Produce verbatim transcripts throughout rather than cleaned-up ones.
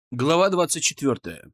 Глава двадцать четвертая.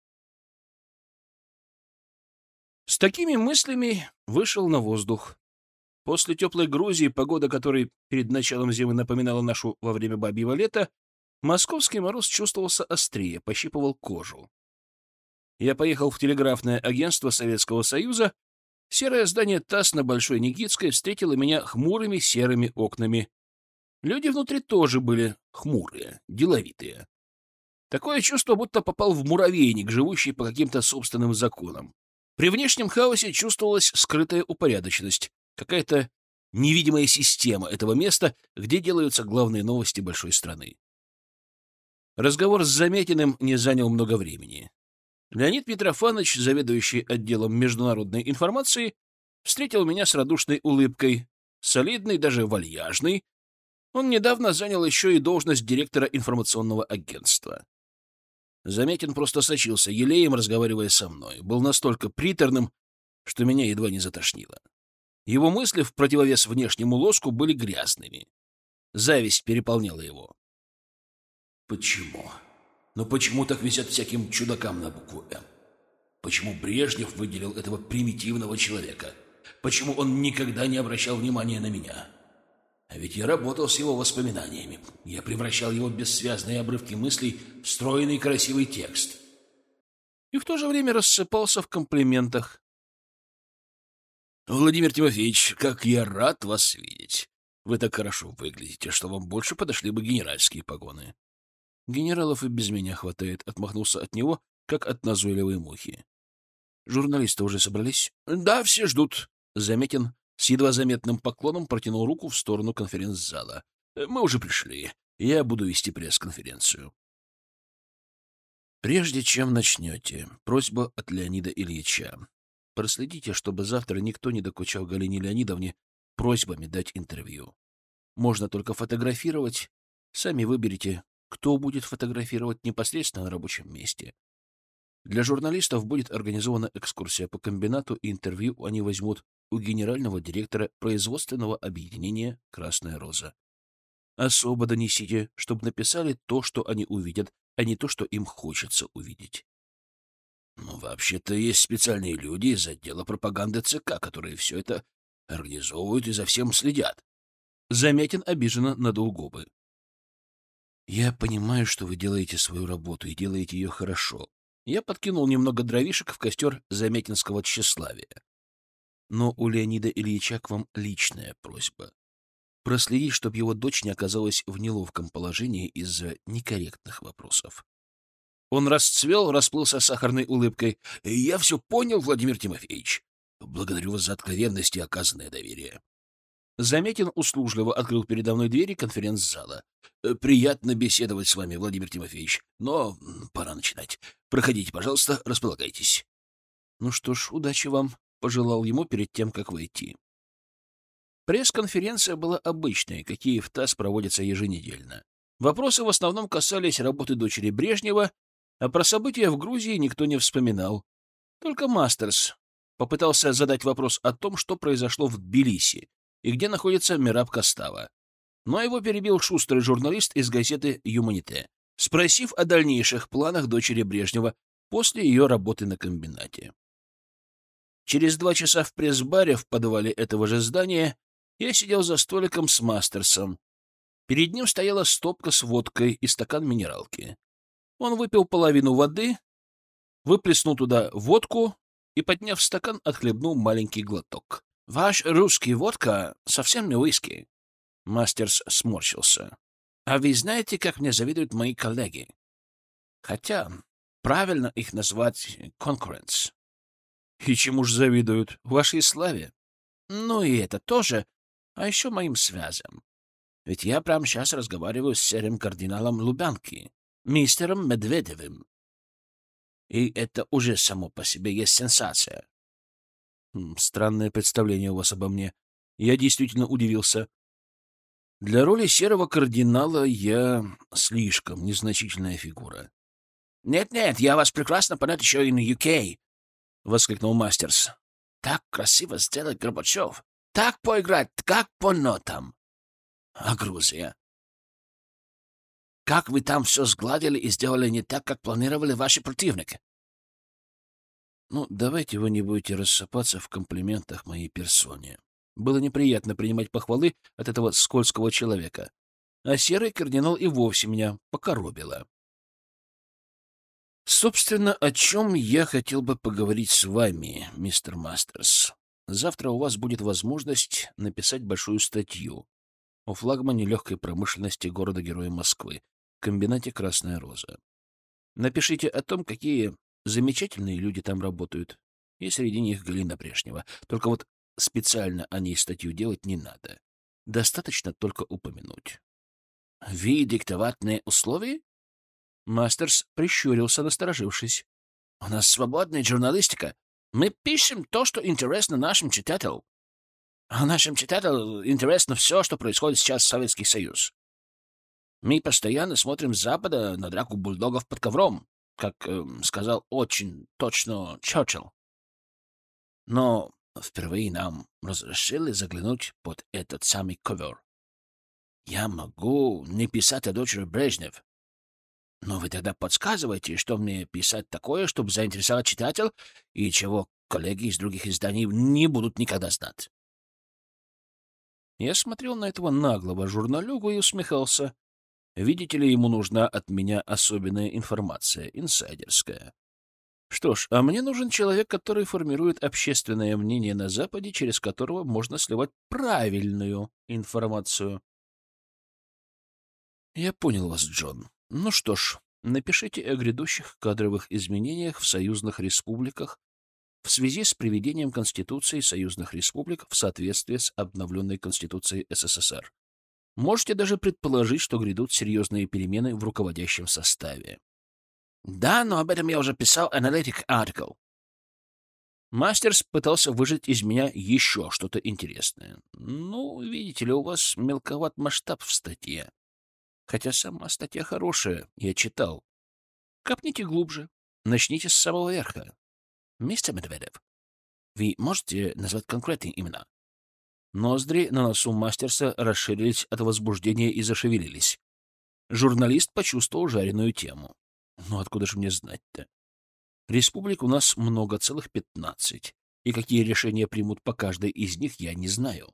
С такими мыслями вышел на воздух. После теплой Грузии, погода которой перед началом зимы напоминала нашу во время бабьего лета, московский мороз чувствовался острее, пощипывал кожу. Я поехал в телеграфное агентство Советского Союза. Серое здание ТАСС на Большой Никитской встретило меня хмурыми серыми окнами. Люди внутри тоже были хмурые, деловитые. Такое чувство, будто попал в муравейник, живущий по каким-то собственным законам. При внешнем хаосе чувствовалась скрытая упорядоченность, какая-то невидимая система этого места, где делаются главные новости большой страны. Разговор с Заметиным не занял много времени. Леонид Митрофанович, заведующий отделом международной информации, встретил меня с радушной улыбкой, солидный, даже вальяжный. Он недавно занял еще и должность директора информационного агентства. Заметин просто сочился елеем, разговаривая со мной. Был настолько приторным, что меня едва не затошнило. Его мысли в противовес внешнему лоску были грязными. Зависть переполняла его. Почему? Ну почему так везет всяким чудакам на букву «М»? Почему Брежнев выделил этого примитивного человека? Почему он никогда не обращал внимания на меня? А ведь я работал с его воспоминаниями. Я превращал его бессвязные обрывки мыслей в стройный красивый текст. И в то же время рассыпался в комплиментах. «Владимир Тимофеевич, как я рад вас видеть. Вы так хорошо выглядите, что вам больше подошли бы генеральские погоны». «Генералов и без меня хватает», — отмахнулся от него, как от назойливой мухи. «Журналисты уже собрались?» «Да, все ждут», — Заметин с едва заметным поклоном протянул руку в сторону конференц-зала. «Мы уже пришли. Я буду вести пресс-конференцию». «Прежде чем начнете, просьба от Леонида Ильича. Проследите, чтобы завтра никто не докучал Галине Леонидовне просьбами дать интервью. Можно только фотографировать. Сами выберите, кто будет фотографировать непосредственно на рабочем месте. Для журналистов будет организована экскурсия по комбинату, и интервью они возьмут у генерального директора производственного объединения «Красная роза». Особо донесите, чтобы написали то, что они увидят, а не то, что им хочется увидеть. Ну, вообще-то есть специальные люди из отдела пропаганды ЦК, которые все это организовывают и за всем следят. Заметин обиженно надул губы. Я понимаю, что вы делаете свою работу и делаете ее хорошо. Я подкинул немного дровишек в костер заметинского тщеславия. Но у Леонида Ильича к вам личная просьба. Проследить, чтобы его дочь не оказалась в неловком положении из-за некорректных вопросов. Он расцвел, расплылся сахарной улыбкой. — Я все понял, Владимир Тимофеевич. Благодарю вас за откровенность и оказанное доверие. Заметин услужливо открыл передо мной двери конференц-зала. — Приятно беседовать с вами, Владимир Тимофеевич, но пора начинать. Проходите, пожалуйста, располагайтесь. — Ну что ж, удачи вам, — пожелал ему перед тем, как войти. Пресс-конференция была обычной, какие в ТАСС проводятся еженедельно. Вопросы в основном касались работы дочери Брежнева, а про события в Грузии никто не вспоминал. Только Мастерс попытался задать вопрос о том, что произошло в Тбилиси и где находится Мераб Костава. Но его перебил шустрый журналист из газеты «Юманите», спросив о дальнейших планах дочери Брежнева после ее работы на комбинате. Через два часа в пресс-баре в подвале этого же здания я сидел за столиком с Мастерсом. Перед ним стояла стопка с водкой и стакан минералки. Он выпил половину воды, выплеснул туда водку и, подняв стакан, отхлебнул маленький глоток. — Ваш русский водка совсем не виски. Мастерс сморщился. — А вы знаете, как мне завидуют мои коллеги? Хотя правильно их назвать конкуренц. — И чему ж завидуют? Вашей славе? — Ну и это тоже, а еще моим связям. Ведь я прямо сейчас разговариваю с серым кардиналом Лубянки, мистером Медведевым. И это уже само по себе есть сенсация. Странное представление у вас обо мне. Я действительно удивился. Для роли серого кардинала я слишком незначительная фигура. «Нет-нет, я вас прекрасно понять еще и на ю кей», — воскликнул Мастерс. «Так красиво сделать Горбачев, так поиграть, как по нотам. А Грузия? Как вы там все сгладили и сделали не так, как планировали ваши противники? Ну, давайте вы не будете рассыпаться в комплиментах моей персоне. Было неприятно принимать похвалы от этого скользкого человека. А серый кардинал и вовсе меня покоробило. Собственно, о чем я хотел бы поговорить с вами, мистер Мастерс. Завтра у вас будет возможность написать большую статью о флагмане легкой промышленности города-героя Москвы, комбинате «Красная роза». Напишите о том, какие замечательные люди там работают, и среди них Галина Брежнева. Только вот специально о ней статью делать не надо. Достаточно только упомянуть. — Вы диктовать мне условия? Мастерс прищурился, насторожившись. — У нас свободная журналистика. Мы пишем то, что интересно нашим читателям. А нашим читателям интересно все, что происходит сейчас в Советский Союз. Мы постоянно смотрим с Запада на драку бульдогов под ковром, как э, сказал очень точно Черчилль. Но впервые нам разрешили заглянуть под этот самый ковер. Я могу не писать о дочери Брежнев. Но вы тогда подсказываете, что мне писать такое, чтобы заинтересовать читателя, и чего коллеги из других изданий не будут никогда знать. Я смотрел на этого наглого журналюгу и усмехался. Видите ли, ему нужна от меня особенная информация, инсайдерская. Что ж, а мне нужен человек, который формирует общественное мнение на Западе, через которого можно сливать правильную информацию. Я понял вас, Джон. Ну что ж, напишите о грядущих кадровых изменениях в союзных республиках в связи с приведением Конституции союзных республик в соответствии с обновленной Конституцией СССР. Можете даже предположить, что грядут серьезные перемены в руководящем составе. Да, но об этом я уже писал Analytic Article. Мастерс пытался выжать из меня еще что-то интересное. Ну, видите ли, у вас мелковат масштаб в статье. Хотя сама статья хорошая, я читал. Копните глубже, начните с самого верха. Мистер Медведев, вы можете назвать конкретные имена? Ноздри на носу Мастерса расширились от возбуждения и зашевелились. Журналист почувствовал жареную тему. Ну, откуда же мне знать-то? Республик у нас много, целых пятнадцать. И какие решения примут по каждой из них, я не знаю.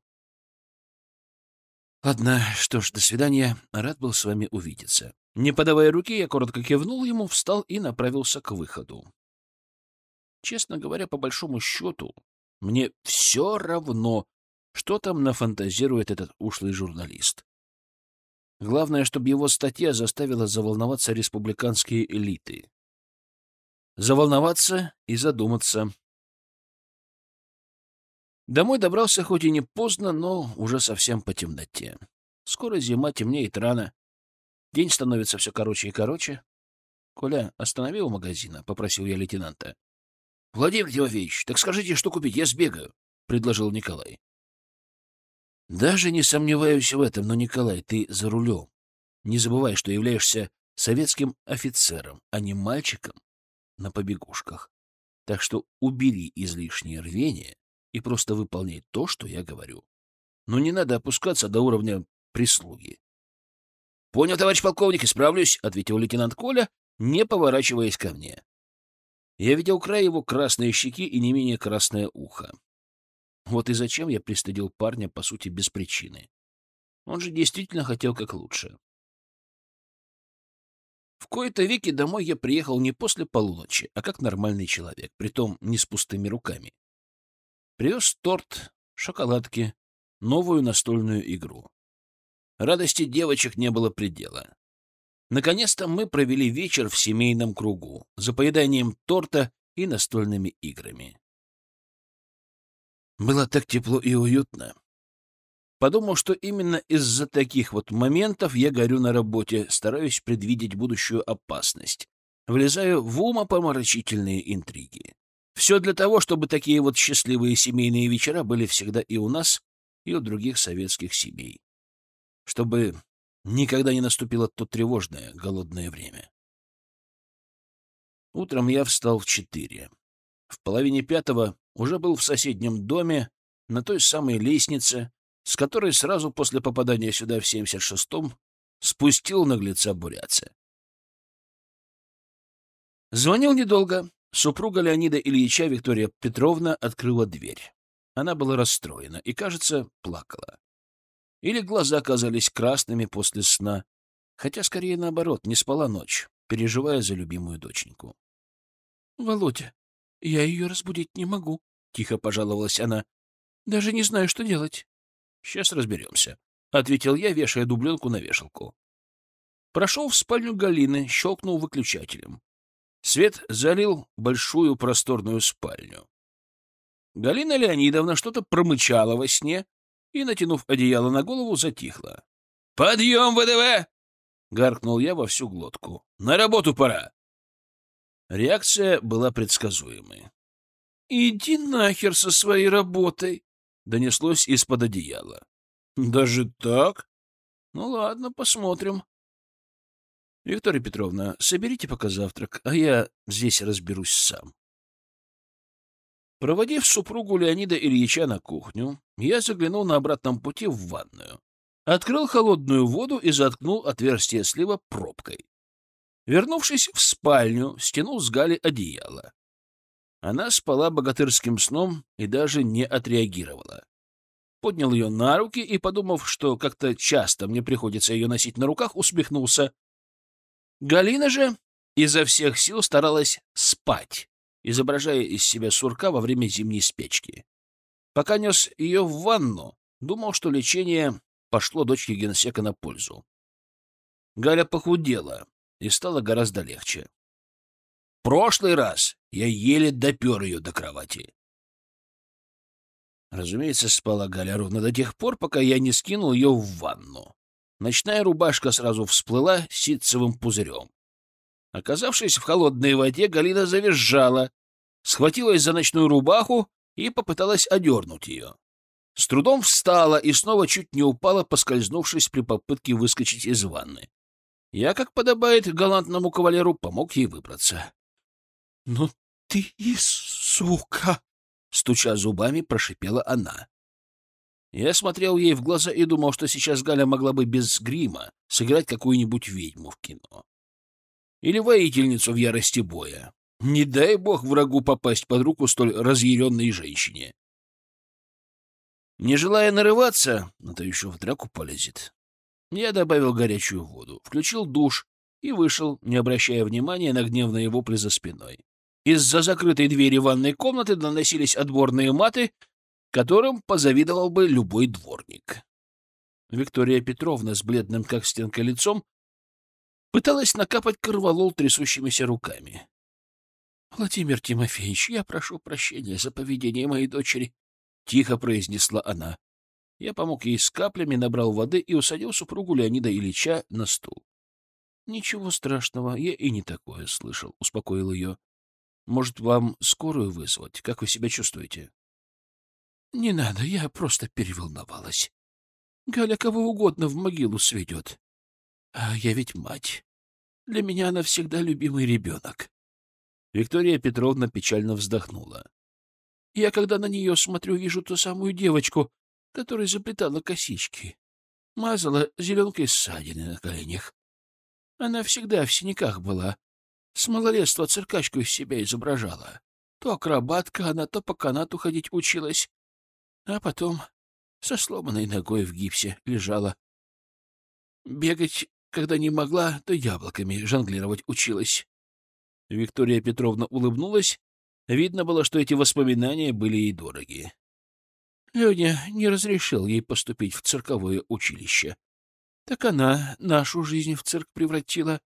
Ладно, что ж, до свидания. Рад был с вами увидеться. Не подавая руки, я коротко кивнул ему, встал и направился к выходу. Честно говоря, по большому счету, мне все равно, что там нафантазирует этот ушлый журналист. Главное, чтобы его статья заставила заволноваться республиканские элиты. Заволноваться и задуматься. Домой добрался хоть и не поздно, но уже совсем по темноте. Скоро зима, темнеет рано. День становится все короче и короче. — Коля, останови у магазина, — попросил я лейтенанта. — Владимир Тимофеевич, так скажите, что купить, я сбегаю, — предложил Николай. — Даже не сомневаюсь в этом, но, Николай, ты за рулем. Не забывай, что являешься советским офицером, а не мальчиком на побегушках. Так что убери излишнее рвение и просто выполняй то, что я говорю. Но не надо опускаться до уровня прислуги. — Понял, товарищ полковник, исправлюсь, — ответил лейтенант Коля, не поворачиваясь ко мне. Я видел край его красные щеки и не менее красное ухо. Вот и зачем я пристыдил парня, по сути, без причины. Он же действительно хотел как лучше. В кои-то веки домой я приехал не после полуночи, а как нормальный человек, притом не с пустыми руками. Привез торт, шоколадки, новую настольную игру. Радости девочек не было предела. Наконец-то мы провели вечер в семейном кругу, за поеданием торта и настольными играми. Было так тепло и уютно. Подумал, что именно из-за таких вот моментов я горю на работе, стараюсь предвидеть будущую опасность, влезаю в умопомрачительные интриги. Все для того, чтобы такие вот счастливые семейные вечера были всегда и у нас, и у других советских семей. Чтобы никогда не наступило то тревожное, голодное время. Утром я встал в четыре. В половине пятого уже был в соседнем доме, на той самой лестнице, с которой сразу после попадания сюда в семьдесят шестом Спустил наглеца буряца. Звонил недолго. Супруга Леонида Ильича Виктория Петровна открыла дверь. Она была расстроена и, кажется, плакала. Или глаза казались красными после сна, хотя, скорее наоборот, не спала ночь, переживая за любимую доченьку. — Володя, я ее разбудить не могу, — тихо пожаловалась она. — Даже не знаю, что делать. — Сейчас разберемся, — ответил я, вешая дубленку на вешалку. Прошел в спальню Галины, щелкнул выключателем. Свет залил большую просторную спальню. Галина Леонидовна что-то промычала во сне и, натянув одеяло на голову, затихла. — Подъем, ВДВ! — гаркнул я во всю глотку. — На работу пора! Реакция была предсказуемой. — Иди нахер со своей работой! — донеслось из-под одеяла. — Даже так? Ну ладно, посмотрим. — Виктория Петровна, соберите пока завтрак, а я здесь разберусь сам. Проводив супругу Леонида Ильича на кухню, я заглянул на обратном пути в ванную, открыл холодную воду и заткнул отверстие слива пробкой. Вернувшись в спальню, стянул с Гали одеяло. Она спала богатырским сном и даже не отреагировала. Поднял ее на руки и, подумав, что как-то часто мне приходится ее носить на руках, усмехнулся. Галина же изо всех сил старалась спать, изображая из себя сурка во время зимней спячки. Пока нес ее в ванну, думал, что лечение пошло дочке генсека на пользу. Галя похудела и стало гораздо легче. В прошлый раз я еле допер ее до кровати. Разумеется, спала Галя ровно до тех пор, пока я не скинул ее в ванну. Ночная рубашка сразу всплыла ситцевым пузырем. Оказавшись в холодной воде, Галина завизжала, схватилась за ночную рубаху и попыталась одернуть ее. С трудом встала и снова чуть не упала, поскользнувшись при попытке выскочить из ванны. Я, как подобает галантному кавалеру, помог ей выбраться. — Ну ты и сука! — стуча зубами, прошипела она. Я смотрел ей в глаза и думал, что сейчас Галя могла бы без грима сыграть какую-нибудь ведьму в кино. Или воительницу в ярости боя. Не дай бог врагу попасть под руку столь разъяренной женщине. Не желая нарываться, а то еще в драку полезет, я добавил горячую воду, включил душ и вышел, не обращая внимания на гневные вопли за спиной. Из-за закрытой двери ванной комнаты доносились отборные маты, которым позавидовал бы любой дворник. Виктория Петровна с бледным как стенка лицом пыталась накапать корвалол трясущимися руками. — Владимир Тимофеевич, я прошу прощения за поведение моей дочери, — тихо произнесла она. Я помог ей с каплями, набрал воды и усадил супругу Леонида Ильича на стул. — Ничего страшного, я и не такое слышал, — успокоил ее. — Может, вам скорую вызвать? Как вы себя чувствуете? — Не надо, я просто переволновалась. Галя кого угодно в могилу сведет. А я ведь мать. Для меня она всегда любимый ребенок. Виктория Петровна печально вздохнула. Я, когда на нее смотрю, вижу ту самую девочку, которая заплетала косички, мазала зеленкой ссадины на коленях. Она всегда в синяках была. С малолетства циркачку из себя изображала. То акробатка она, то по канату ходить училась. А потом со сломанной ногой в гипсе лежала. Бегать, когда не могла, то яблоками жонглировать училась. Виктория Петровна улыбнулась. Видно было, что эти воспоминания были ей дороги. Леня не разрешил ей поступить в цирковое училище. Так она нашу жизнь в цирк превратила.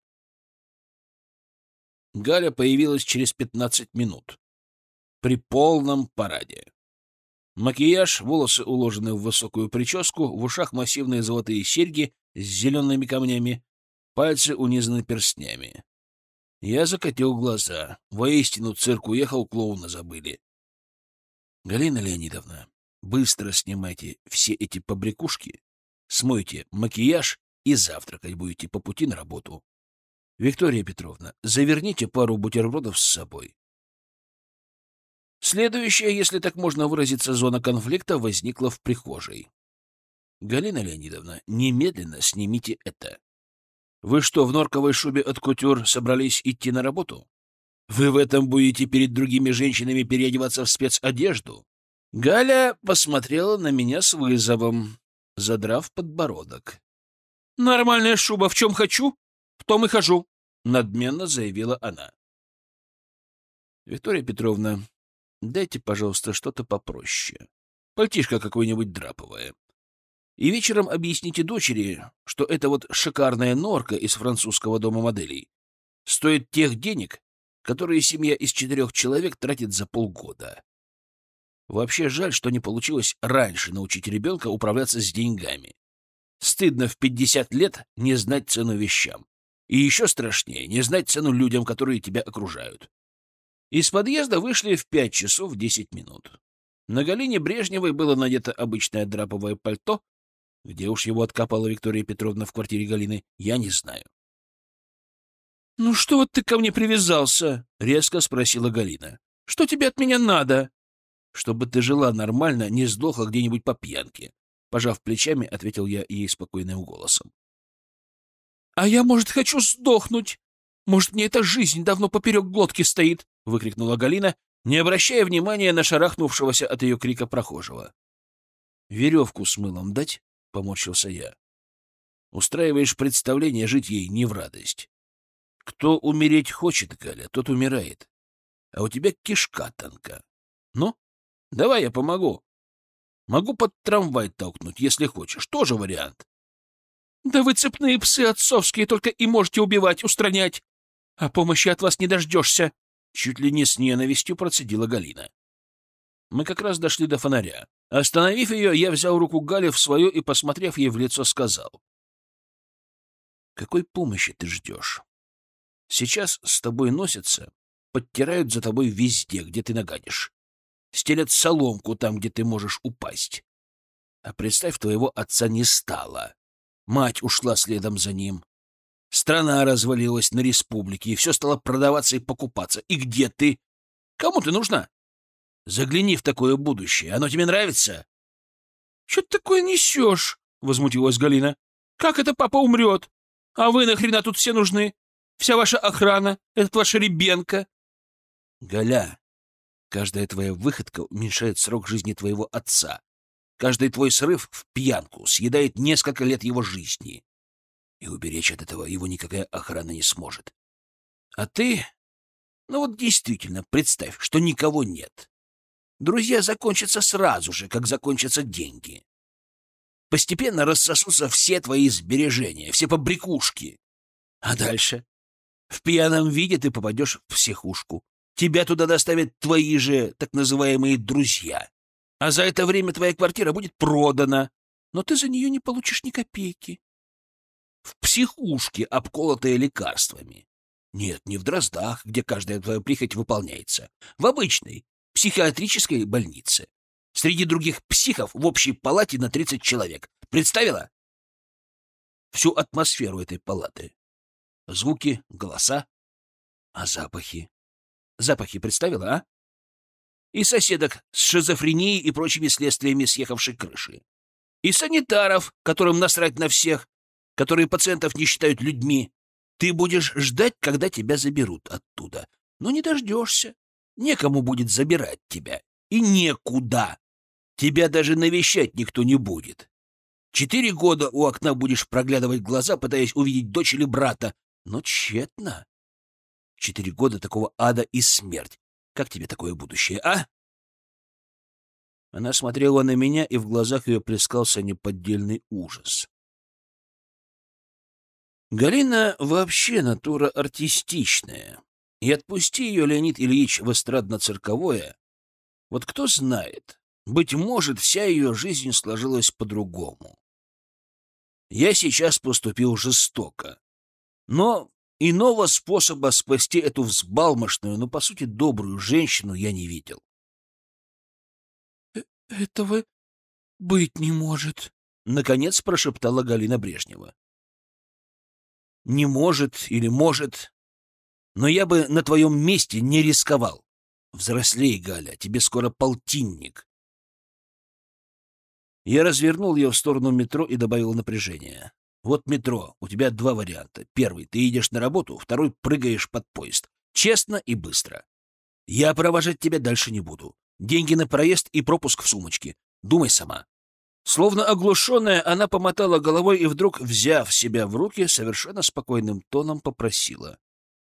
Галя появилась через пятнадцать минут. При полном параде. Макияж, волосы уложены в высокую прическу, в ушах массивные золотые серьги с зелеными камнями, пальцы унизаны перстнями. Я закатил глаза. Воистину цирк уехал, клоуна забыли. — Галина Леонидовна, быстро снимайте все эти побрякушки, смойте макияж и завтракать будете по пути на работу. Виктория Петровна, заверните пару бутербродов с собой. Следующая, если так можно выразиться, зона конфликта возникла в прихожей. — Галина Леонидовна, немедленно снимите это. Вы что, в норковой шубе от кутюр собрались идти на работу? Вы в этом будете перед другими женщинами переодеваться в спецодежду? Галя посмотрела на меня с вызовом, задрав подбородок. «Нормальная шуба, в чем хочу, в том и хожу», — надменно заявила она. «Виктория Петровна, дайте, пожалуйста, что-то попроще. Пальтишко какое-нибудь драповое. И вечером объясните дочери, что эта вот шикарная норка из французского дома моделей стоит тех денег, которые семья из четырех человек тратит за полгода. Вообще жаль, что не получилось раньше научить ребенка управляться с деньгами. Стыдно в пятьдесят лет не знать цену вещам. И еще страшнее — не знать цену людям, которые тебя окружают». Из подъезда вышли в пять часов десять минут. На Галине Брежневой было надето обычное драповое пальто. Где уж его откопала Виктория Петровна в квартире Галины, я не знаю. — Ну что вот ты ко мне привязался? — резко спросила Галина. — Что тебе от меня надо? — Чтобы ты жила нормально, не сдохла где-нибудь по пьянке. Пожав плечами, ответил я ей спокойным голосом. — А я, может, хочу сдохнуть? Может, мне эта жизнь давно поперек глотки стоит? — выкрикнула Галина, не обращая внимания на шарахнувшегося от ее крика прохожего. — Веревку с мылом дать? — поморщился я. — Устраиваешь представление, жить ей не в радость. Кто умереть хочет, Галя, тот умирает. А у тебя кишка тонка. Ну, давай я помогу. Могу под трамвай толкнуть, если хочешь. Тоже вариант. — Да вы цепные псы отцовские, только и можете убивать, устранять. А помощи от вас не дождешься. Чуть ли не с ненавистью процедила Галина. Мы как раз дошли до фонаря. Остановив ее, я взял руку Гали в свою и, посмотрев ей в лицо, сказал: «Какой помощи ты ждешь? Сейчас с тобой носятся, подтирают за тобой везде, где ты нагадишь. Стелят соломку там, где ты можешь упасть. А представь, твоего отца не стало. Мать ушла следом за ним. Страна развалилась на республике, и все стало продаваться и покупаться. И где ты? Кому ты нужна? Загляни в такое будущее. Оно тебе нравится?» «Что ты такое несешь?» — возмутилась Галина. «Как это папа умрет? А вы нахрена тут все нужны? Вся ваша охрана, этот ваш Ребенко?» «Галя, каждая твоя выходка уменьшает срок жизни твоего отца. Каждый твой срыв в пьянку съедает несколько лет его жизни. И уберечь от этого его никакая охрана не сможет. А ты... Ну вот действительно, представь, что никого нет. Друзья закончатся сразу же, как закончатся деньги. Постепенно рассосутся все твои сбережения, все побрякушки. А дальше? В пьяном виде ты попадешь в психушку. Тебя туда доставят твои же так называемые друзья. А за это время твоя квартира будет продана, но ты за нее не получишь ни копейки. В психушке, обколотая лекарствами. Нет, не в Дроздах, где каждая твоя прихоть выполняется. В обычной психиатрической больнице. Среди других психов в общей палате на тридцать человек. Представила? Всю атмосферу этой палаты. Звуки, голоса. А запахи? Запахи представила, а? И соседок с шизофренией и прочими следствиями съехавшей крыши. И санитаров, которым насрать на всех, которые пациентов не считают людьми. Ты будешь ждать, когда тебя заберут оттуда. Но не дождешься. Некому будет забирать тебя. И некуда. Тебя даже навещать никто не будет. Четыре года у окна будешь проглядывать глаза, пытаясь увидеть дочь или брата. Но тщетно. Четыре года такого ада и смерть. Как тебе такое будущее, а? Она смотрела на меня, и в глазах ее плескался неподдельный ужас. Галина вообще натура артистичная. И отпусти ее Леонид Ильич в эстрадно-цирковое, вот кто знает, быть может, вся ее жизнь сложилась по-другому. Я сейчас поступил жестоко, но иного способа спасти эту взбалмошную, но, по сути, добрую женщину я не видел. — Этого быть не может, — наконец прошептала Галина Брежнева. — Не может или может, но я бы на твоем месте не рисковал. Взрослей, Галя, тебе скоро полтинник. Я развернул ее в сторону метро и добавил напряжения. Вот метро, у тебя два варианта. Первый — ты идешь на работу, второй — прыгаешь под поезд. Честно и быстро. Я провожать тебя дальше не буду. Деньги на проезд и пропуск в сумочке. Думай сама». Словно оглушенная, она помотала головой и вдруг, взяв себя в руки, совершенно спокойным тоном попросила: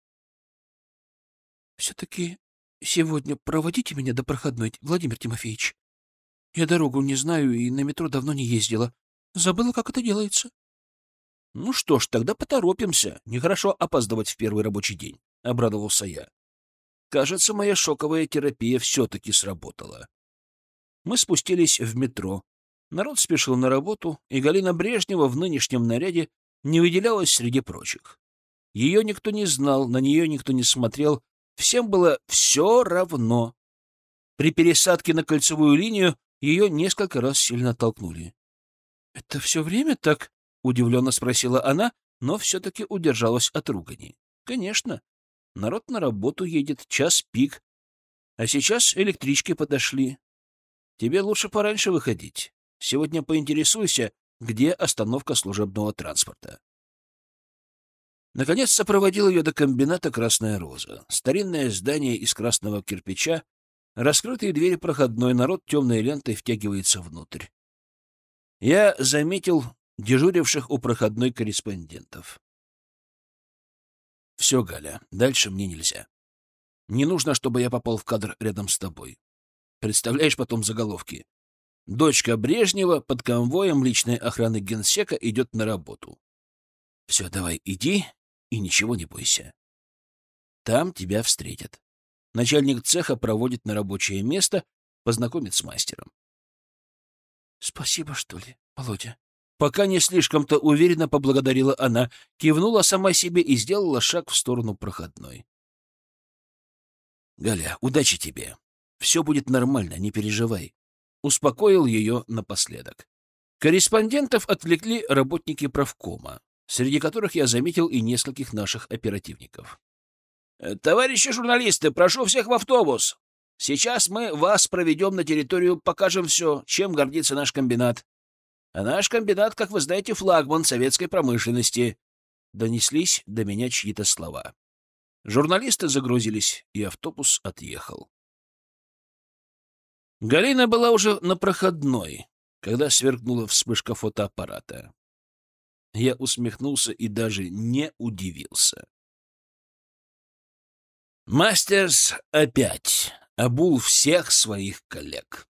«Все-таки сегодня проводите меня до проходной, Владимир Тимофеевич. Я дорогу не знаю и на метро давно не ездила. Забыла, как это делается». «Ну что ж, тогда поторопимся. Нехорошо опаздывать в первый рабочий день», — обрадовался я. Кажется, моя шоковая терапия все-таки сработала. Мы спустились в метро. Народ спешил на работу, и Галина Брежнева в нынешнем наряде не выделялась среди прочих. Ее никто не знал, на нее никто не смотрел, всем было все равно. При пересадке на кольцевую линию ее несколько раз сильно толкнули. — Это все время так? — удивленно спросила она, но все-таки удержалась от ругани. — Конечно. Народ на работу едет, час пик. А сейчас электрички подошли. Тебе лучше пораньше выходить. Сегодня поинтересуйся, где остановка служебного транспорта. Наконец сопроводил ее до комбината «Красная роза». Старинное здание из красного кирпича, раскрытые двери проходной, народ темной лентой втягивается внутрь. Я заметил дежуривших у проходной корреспондентов. «Все, Галя, дальше мне нельзя. Не нужно, чтобы я попал в кадр рядом с тобой. Представляешь потом заголовки? Дочка Брежнева под конвоем личной охраны генсека идет на работу. Все, давай, иди и ничего не бойся. Там тебя встретят. Начальник цеха проводит на рабочее место, познакомит с мастером». «Спасибо, что ли, Володя?» Пока не слишком-то уверенно поблагодарила она, кивнула сама себе и сделала шаг в сторону проходной. «Галя, удачи тебе. Все будет нормально, не переживай». Успокоил ее напоследок. Корреспондентов отвлекли работники правкома, среди которых я заметил и нескольких наших оперативников. «Товарищи журналисты, прошу всех в автобус. Сейчас мы вас проведем на территорию, покажем все, чем гордится наш комбинат. А наш комбинат, как вы знаете, флагман советской промышленности». Донеслись до меня чьи-то слова. Журналисты загрузились, и автобус отъехал. Галина была уже на проходной, когда сверкнула вспышка фотоаппарата. Я усмехнулся и даже не удивился. Мастерс опять обул всех своих коллег.